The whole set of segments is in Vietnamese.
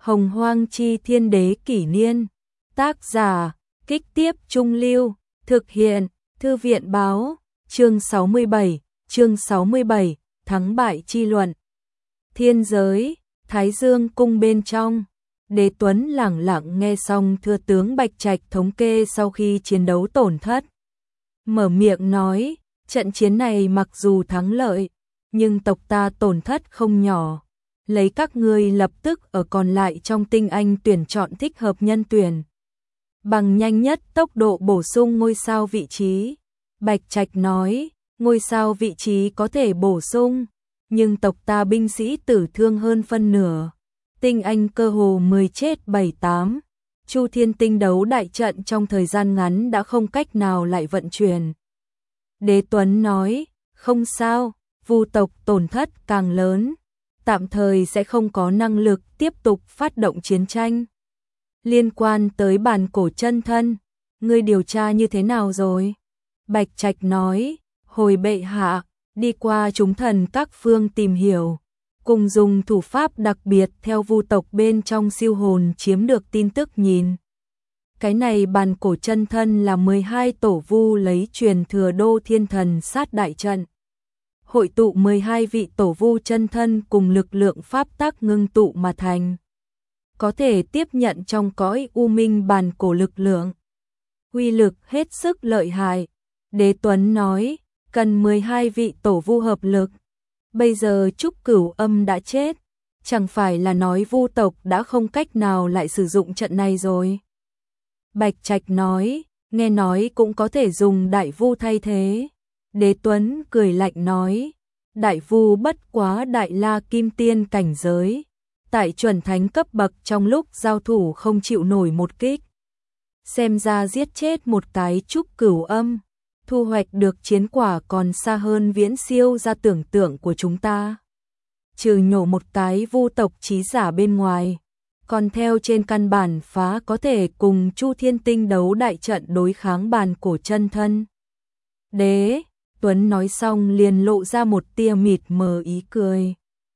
Hồng Hoang Chi Thiên Đế Kỷ Niên. Tác giả, Kích Tiếp Trung Lưu. Thực hiện, Thư viện Báo. Chương 67, Thắng bại chi luận. Thiên giới, Thái Dương cung bên trong. Đế Tuấn lẳng lặng nghe xong thưa tướng Bạch Trạch thống kê sau khi chiến đấu tổn thất. Mở miệng nói, trận chiến này mặc dù thắng lợi, nhưng tộc ta tổn thất không nhỏ. Lấy các ngươi lập tức ở còn lại trong tinh anh tuyển chọn thích hợp nhân tuyển. Bằng nhanh nhất tốc độ bổ sung ngôi sao vị trí. Bạch Trạch nói, ngôi sao vị trí có thể bổ sung, nhưng tộc ta binh sĩ tử thương hơn phân nửa. Tinh anh cơ hồ 10 chết 7-8. Chu Thiên Tinh đấu đại trận trong thời gian ngắn đã không cách nào lại vận chuyển. Đế Tuấn nói, không sao, Vu tộc tổn thất càng lớn, tạm thời sẽ không có năng lực tiếp tục phát động chiến tranh. Liên quan tới bản cổ chân thân, ngươi điều tra như thế nào rồi? Bạch Trạch nói, hồi bệ hạ, đi qua chúng thần các phương tìm hiểu, cùng dùng thủ pháp đặc biệt theo Vu tộc bên trong siêu hồn chiếm được tin tức nhìn. Cái này bản cổ chân thân là 12 tổ Vu lấy truyền thừa Đô Thiên Thần sát đại trận. Hội tụ 12 vị tổ Vu chân thân cùng lực lượng pháp tắc ngưng tụ mà thành. Có thể tiếp nhận trong cõi u minh bản cổ lực lượng. Uy lực hết sức lợi hại. Đế Tuấn nói, cần 12 vị tổ Vu hợp lực. Bây giờ Trúc Cửu Âm đã chết, chẳng phải là nói Vu tộc đã không cách nào lại sử dụng trận này rồi. Bạch Trạch nói, nghe nói cũng có thể dùng Đại Vu thay thế. Đế Tuấn cười lạnh nói, Đại Vu bất quá Đại La Kim Tiên cảnh giới, tại chuẩn thánh cấp bậc trong lúc giao thủ không chịu nổi một kích. Xem ra giết chết một cái Trúc Cửu Âm, thu hoạch được chiến quả còn xa hơn viễn siêu ra tưởng tượng của chúng ta. Trừ nhổ một cái Vu tộc trí giả bên ngoài, còn theo trên căn bản phá có thể cùng Chu Thiên Tinh đấu đại trận đối kháng bản cổ chân thân. Đế Tuấn nói xong liền lộ ra một tia mịt mờ ý cười.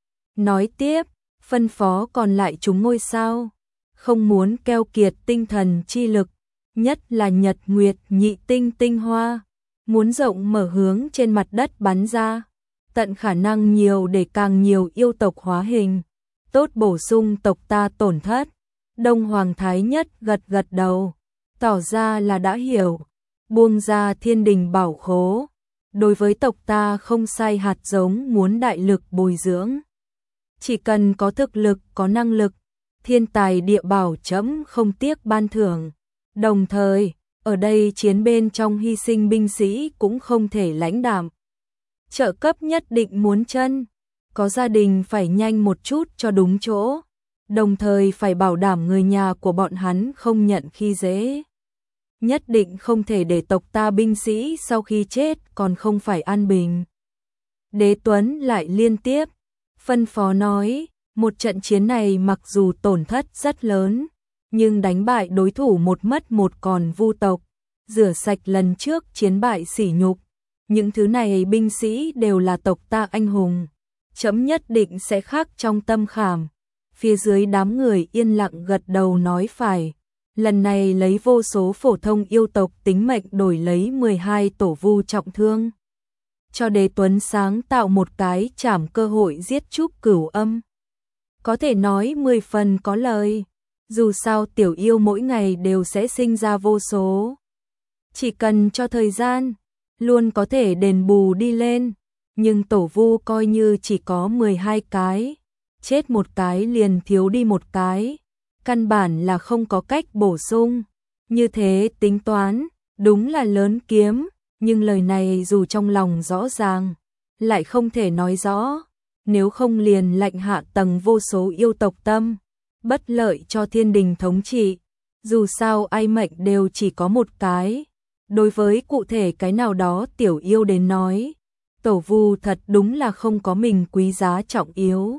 Nói tiếp, phân phó còn lại chúng ngôi sao, không muốn keo kiệt tinh thần chi lực, nhất là Nhật Nguyệt Nhị Tinh tinh hoa, muốn rộng mở hướng trên mặt đất bắn ra, tận khả năng nhiều để càng nhiều yêu tộc hóa hình, tốt bổ sung tộc ta tổn thất. Đông Hoàng Thái Nhất gật gật đầu, tỏ ra là đã hiểu, buông ra thiên đình bảo khố. Đối với tộc ta không sai hạt giống muốn đại lực bồi dưỡng. Chỉ cần có thực lực, có năng lực, thiên tài địa bảo trẫm không tiếc ban thưởng. Đồng thời, ở đây chiến bên trong hy sinh binh sĩ cũng không thể lãnh đạm. Trợ cấp nhất định muốn chân, có gia đình phải nhanh một chút cho đúng chỗ, đồng thời phải bảo đảm người nhà của bọn hắn không nhận khi dễ. Nhất định không thể để tộc ta binh sĩ sau khi chết còn không phải an bình. Đế Tuấn lại liên tiếp phân phó nói, một trận chiến này mặc dù tổn thất rất lớn, nhưng đánh bại đối thủ một mất một còn Vu tộc, rửa sạch lần trước chiến bại sỉ nhục. Những thứ này binh sĩ đều là tộc ta anh hùng, trẫm nhất định sẽ khắc trong tâm khảm. Phía dưới đám người yên lặng gật đầu nói phải. Lần này lấy vô số phổ thông yêu tộc tính mệnh đổi lấy 12 tổ Vu trọng thương. Cho Đế Tuấn sáng tạo một cái trảm cơ hội giết Trúc Cửu Âm. Có thể nói 10 phần có lời. Dù sao tiểu yêu mỗi ngày đều sẽ sinh ra vô số. Chỉ cần cho thời gian, luôn có thể đền bù đi lên. Nhưng tổ Vu coi như chỉ có 12 cái. Chết một cái liền thiếu đi một cái. Căn bản là không có cách bổ sung. Như thế tính toán, đúng là lớn kiếm, nhưng lời này dù trong lòng rõ ràng, lại không thể nói rõ, nếu không liền lạnh hạ tầng vô số yêu tộc tâm, bất lợi cho thiên đình thống trị. Dù sao ai mệnh đều chỉ có một cái, đối với cụ thể cái nào đó tiểu yêu đến nói, tổ Vu thật đúng là không có mình quý giá trọng yếu.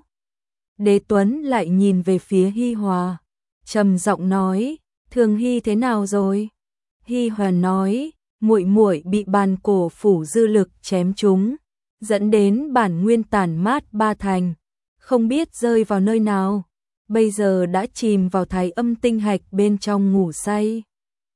Đế Tuấn lại nhìn về phía Hi Hòa, trầm giọng nói, Thường Hy thế nào rồi? Hi Hòa nói, muội muội bị bàn cổ phủ dư lực chém trúng, dẫn đến bản nguyên tàn mát 3 thành, không biết rơi vào nơi nào. bây giờ đã chìm vào thái âm tinh hạch bên trong ngủ say.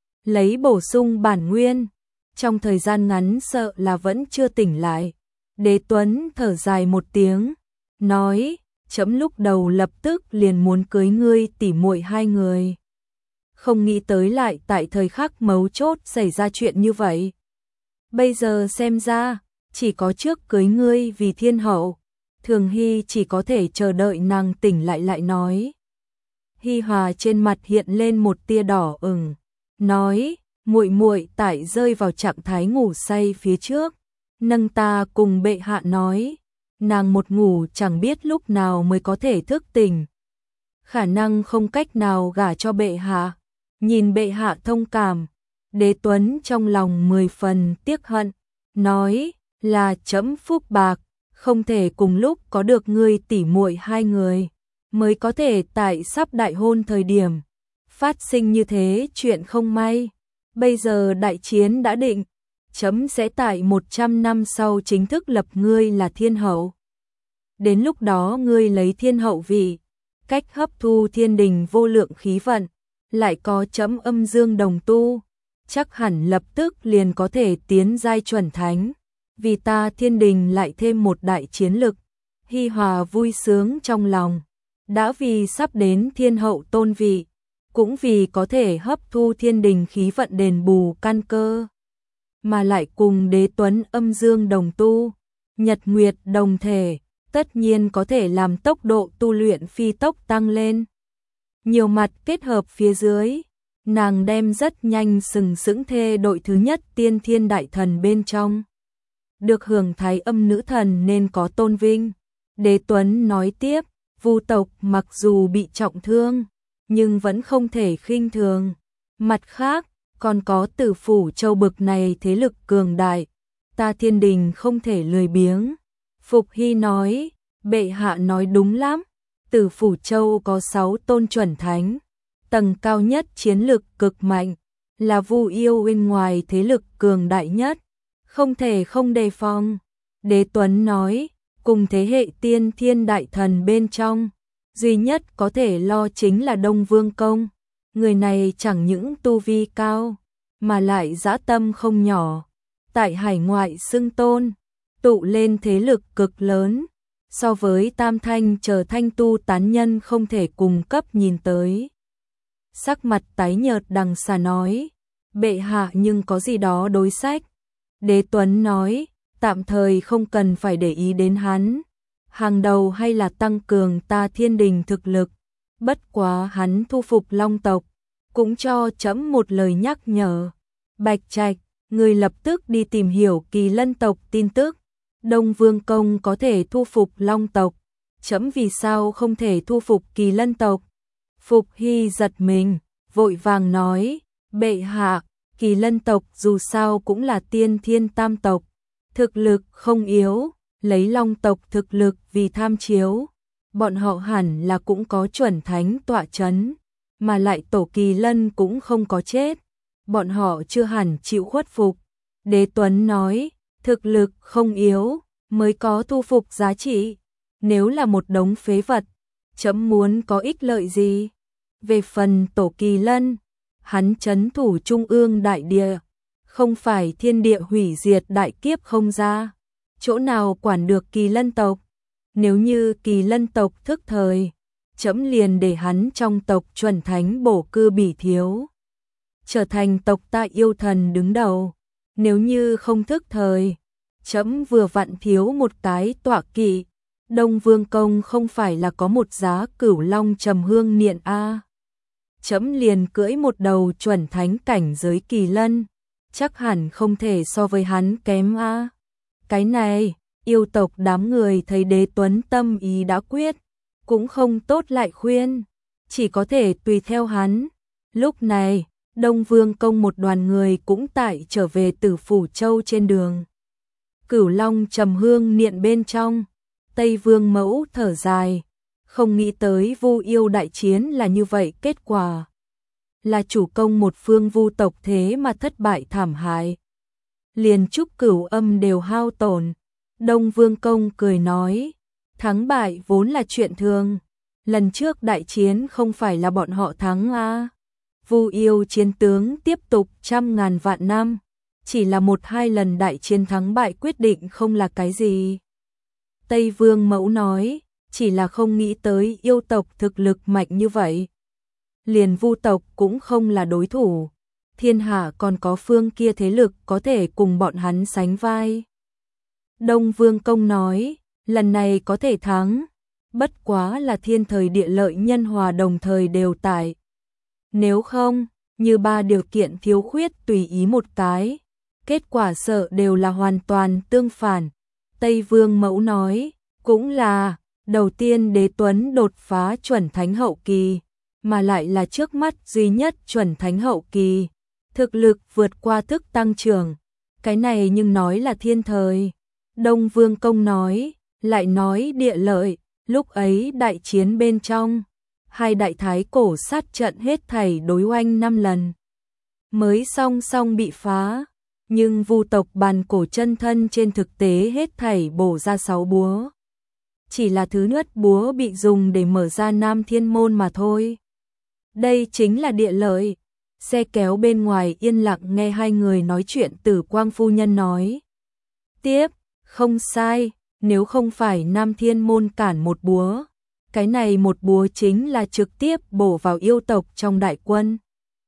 Lấy bổ sung bản nguyên, trong thời gian ngắn sợ là vẫn chưa tỉnh lại. Đế Tuấn thở dài một tiếng, nói, trẫm lúc đầu lập tức liền muốn cưới ngươi tỉ muội hai người. Không nghĩ tới lại tại thời khắc mấu chốt xảy ra chuyện như vậy. Bây giờ xem ra, chỉ có trước cưới ngươi vì thiên hậu. Thường Hy chỉ có thể chờ đợi nàng tỉnh lại nói. Hi Hòa trên mặt hiện lên một tia đỏ ửng, nói, muội muội tại rơi vào trạng thái ngủ say phía trước, nâng ta cùng bệ hạ nói, nàng một ngủ chẳng biết lúc nào mới có thể thức tỉnh. Khả năng không cách nào gả cho bệ hạ, nhìn bệ hạ thông cảm, Đế Tuấn trong lòng 10 phần tiếc hận, nói, là trẫm phúc bạc, không thể cùng lúc có được ngươi tỉ muội hai người, mới có thể tại sắp đại hôn thời điểm phát sinh như thế chuyện không may. Bây giờ đại chiến đã định, trẫm sẽ tại 100 năm sau chính thức lập ngươi là thiên hậu. Đến lúc đó ngươi lấy thiên hậu vị, cách hấp thu thiên đình vô lượng khí vận, lại có trẫm âm dương đồng tu, chắc hẳn lập tức liền có thể tiến giai chuẩn thánh. Vì ta thiên đình lại thêm một đại chiến lực. Hi Hòa vui sướng trong lòng, đã vì sắp đến thiên hậu tôn vị, cũng vì có thể hấp thu thiên đình khí vận đền bù căn cơ, mà lại cùng Đế Tuấn âm dương đồng tu, nhật nguyệt đồng thể, tất nhiên có thể làm tốc độ tu luyện phi tốc tăng lên. Nhiều mặt kết hợp phía dưới, nàng đem rất nhanh sừng sững thê đội thứ nhất tiên thiên đại thần bên trong. Được hưởng thái âm nữ thần nên có tôn vinh. Đế Tuấn nói tiếp, Vu tộc mặc dù bị trọng thương, nhưng vẫn không thể khinh thường. Mặt khác, còn có Tử Phủ Châu bực này thế lực cường đại, ta thiên đình không thể lười biếng. Phục Hy nói, bệ hạ nói đúng lắm, Tử Phủ Châu có 6 tôn chuẩn thánh, tầng cao nhất chiến lực cực mạnh, là Vu yêu bên ngoài thế lực cường đại nhất, không thể không đề phòng. Đế Tuấn nói, cùng thế hệ tiên thiên đại thần bên trong, duy nhất có thể lo chính là Đông Vương Công. Người này chẳng những tu vi cao, mà lại dã tâm không nhỏ, tại hải ngoại xưng tôn, tụ lên thế lực cực lớn, so với Tam Thanh chờ thanh tu tán nhân không thể cùng cấp nhìn tới. Sắc mặt tái nhợt đằng xà nói, bệ hạ nhưng có gì đó đối sách. Đế Tuấn nói, tạm thời không cần phải để ý đến hắn, hàng đầu hay là tăng cường ta thiên đình thực lực. Bất quá hắn thu phục Long tộc, cũng cho trẫm một lời nhắc nhở. Bạch Trạch, người lập tức đi tìm hiểu Kỳ Lân tộc tin tức. Đông Vương Công có thể thu phục Long tộc, trẫm vì sao không thể thu phục Kỳ Lân tộc? Phục Hy giật mình, vội vàng nói, bệ hạ, Kỳ Lân tộc dù sao cũng là tiên thiên tam tộc, thực lực không yếu, lấy Long tộc thực lực vì tham chiếu, bọn họ hẳn là cũng có chuẩn thánh tọa chấn, mà lại tổ Kỳ Lân cũng không có chết, bọn họ chưa hẳn chịu khuất phục. Đế Tuấn nói, thực lực không yếu, mới có thu phục giá trị, nếu là một đống phế vật, trẫm muốn có ích lợi gì? Về phần tổ Kỳ Lân, hắn trấn thủ trung ương đại địa, không phải thiên địa hủy diệt đại kiếp không ra, chỗ nào quản được Kỳ Lân tộc? Nếu như Kỳ Lân tộc thức thời, trẫm liền để hắn trong tộc chuẩn thánh bổ cư bỉ thiếu, trở thành tộc ta yêu thần đứng đầu. Nếu như không thức thời, trẫm vừa vặn thiếu một cái tọa kỵ. Đông Vương Công không phải là có một giá Cửu Long Trầm Hương Niệm a? Trẫm liền cưỡi một đầu chuẩn thánh cảnh giới Kỳ Lân, chắc hẳn không thể so với hắn kém a. Cái này, yêu tộc đám người thấy Đế Tuấn tâm ý đã quyết, cũng không tốt lại khuyên, chỉ có thể tùy theo hắn. Lúc này, Đông Vương Công một đoàn người cũng tại trở về Tử Phủ Châu trên đường. Cửu Long Trầm Hương Niệm bên trong, Tây Vương Mẫu thở dài, không nghĩ tới Vu yêu đại chiến là như vậy, kết quả là chủ công một phương Vu tộc thế mà thất bại thảm hại, liền Trúc Cửu Âm đều hao tổn. Đông Vương Công cười nói, thắng bại vốn là chuyện thường, lần trước đại chiến không phải là bọn họ thắng à? Vu yêu chiến tướng tiếp tục trăm ngàn vạn năm, chỉ là một hai lần đại chiến thắng bại quyết định không là cái gì. Tây Vương Mẫu nói, chỉ là không nghĩ tới yêu tộc thực lực mạnh như vậy. Liền Vu tộc cũng không là đối thủ, thiên hạ còn có phương kia thế lực có thể cùng bọn hắn sánh vai. Đông Vương Công nói, lần này có thể thắng, bất quá là thiên thời địa lợi nhân hòa đồng thời đều tại. Nếu không, như ba điều kiện thiếu khuyết tùy ý một cái, kết quả sợ đều là hoàn toàn tương phản. Tây Vương Mẫu nói, cũng là, đầu tiên Đế Tuấn đột phá chuẩn thánh hậu kỳ, mà lại là trước mắt duy nhất chuẩn thánh hậu kỳ, thực lực vượt qua thức tăng trưởng, cái này nhưng nói là thiên thời. Đông Vương Công nói, lại nói địa lợi, lúc ấy đại chiến bên trong, hai đại thái cổ sát trận hết thảy đối oanh 5 lần, mới song song bị phá, nhưng Vu tộc bàn cổ chân thân trên thực tế hết thảy bổ ra 6 búa. Chỉ là thứ nhất búa bị dùng để mở ra Nam Thiên Môn mà thôi. Đây chính là địa lợi. Xe kéo bên ngoài yên lặng nghe hai người nói chuyện. Tử Quang phu nhân nói tiếp, không sai, nếu không phải Nam Thiên Môn cản một búa, cái này một búa chính là trực tiếp bổ vào yêu tộc trong đại quân.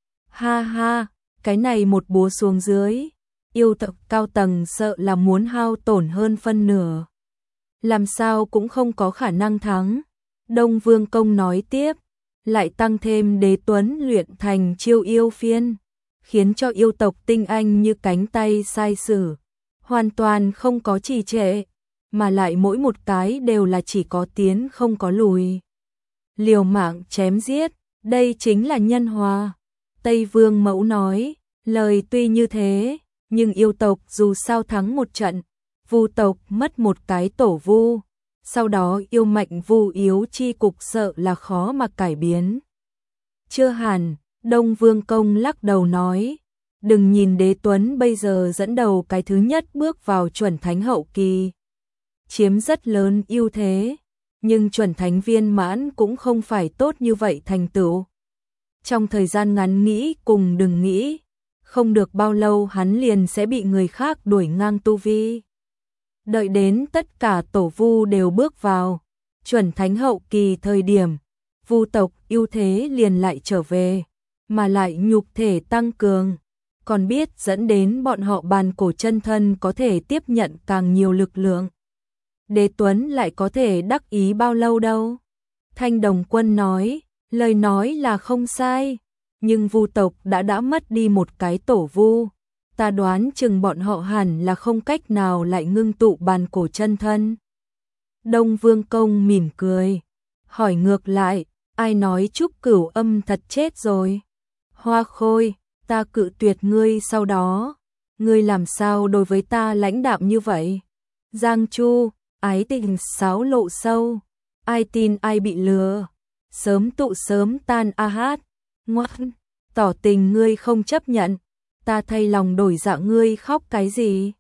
Ha ha, cái này một búa xuống dưới, yêu tộc cao tầng sợ là muốn hao tổn hơn phân nửa, làm sao cũng không có khả năng thắng. Đông Vương Công nói tiếp, lại tăng thêm Đế Tuấn luyện thành chiêu yêu phiên, khiến cho yêu tộc tinh anh như cánh tay sai sử, hoàn toàn không có trì trệ, mà lại mỗi một cái đều là chỉ có tiến không có lùi. Liều mạng chém giết, đây chính là nhân hòa. Tây Vương Mẫu nói, lời tuy như thế, nhưng yêu tộc dù sao thắng một trận, Vu tộc mất một cái tổ vu, sau đó yêu mạnh vu yếu chi cục sợ là khó mà cải biến. Chưa hẳn, Đông Vương Công lắc đầu nói, đừng nhìn Đế Tuấn bây giờ dẫn đầu cái thứ nhất bước vào chuẩn thánh hậu kỳ, chiếm rất lớn ưu thế, nhưng chuẩn thánh viên mãn cũng không phải tốt như vậy thành tựu. Trong thời gian ngắn nghĩ cùng đừng nghĩ, không được bao lâu hắn liền sẽ bị người khác đuổi ngang tu vi. Đợi đến tất cả tổ vu đều bước vào chuẩn thánh hậu kỳ thời điểm, vu tộc ưu thế liền lại trở về, mà lại nhục thể tăng cường, còn biết dẫn đến bọn họ bàn cổ chân thân có thể tiếp nhận càng nhiều lực lượng. Đế Tuấn lại có thể đắc ý bao lâu đâu. Thanh Đồng Quân nói, lời nói là không sai, nhưng vu tộc đã mất đi một cái tổ vu, ta đoán chừng bọn họ hẳn là không cách nào lại ngưng tụ bàn cổ chân thân. Đông Vương Công mỉm cười, hỏi ngược lại, ai nói Trúc Cửu Âm thật chết rồi? Hoa Khôi, ta cự tuyệt ngươi sau đó, ngươi làm sao đối với ta lãnh đạm như vậy? Giang Chu, ái tình xáo lộ sâu, ai tin ai bị lừa, sớm tụ sớm tan a hát, ngoan, tỏ tình ngươi không chấp nhận, ta thay lòng đổi dạ ngươi khóc cái gì?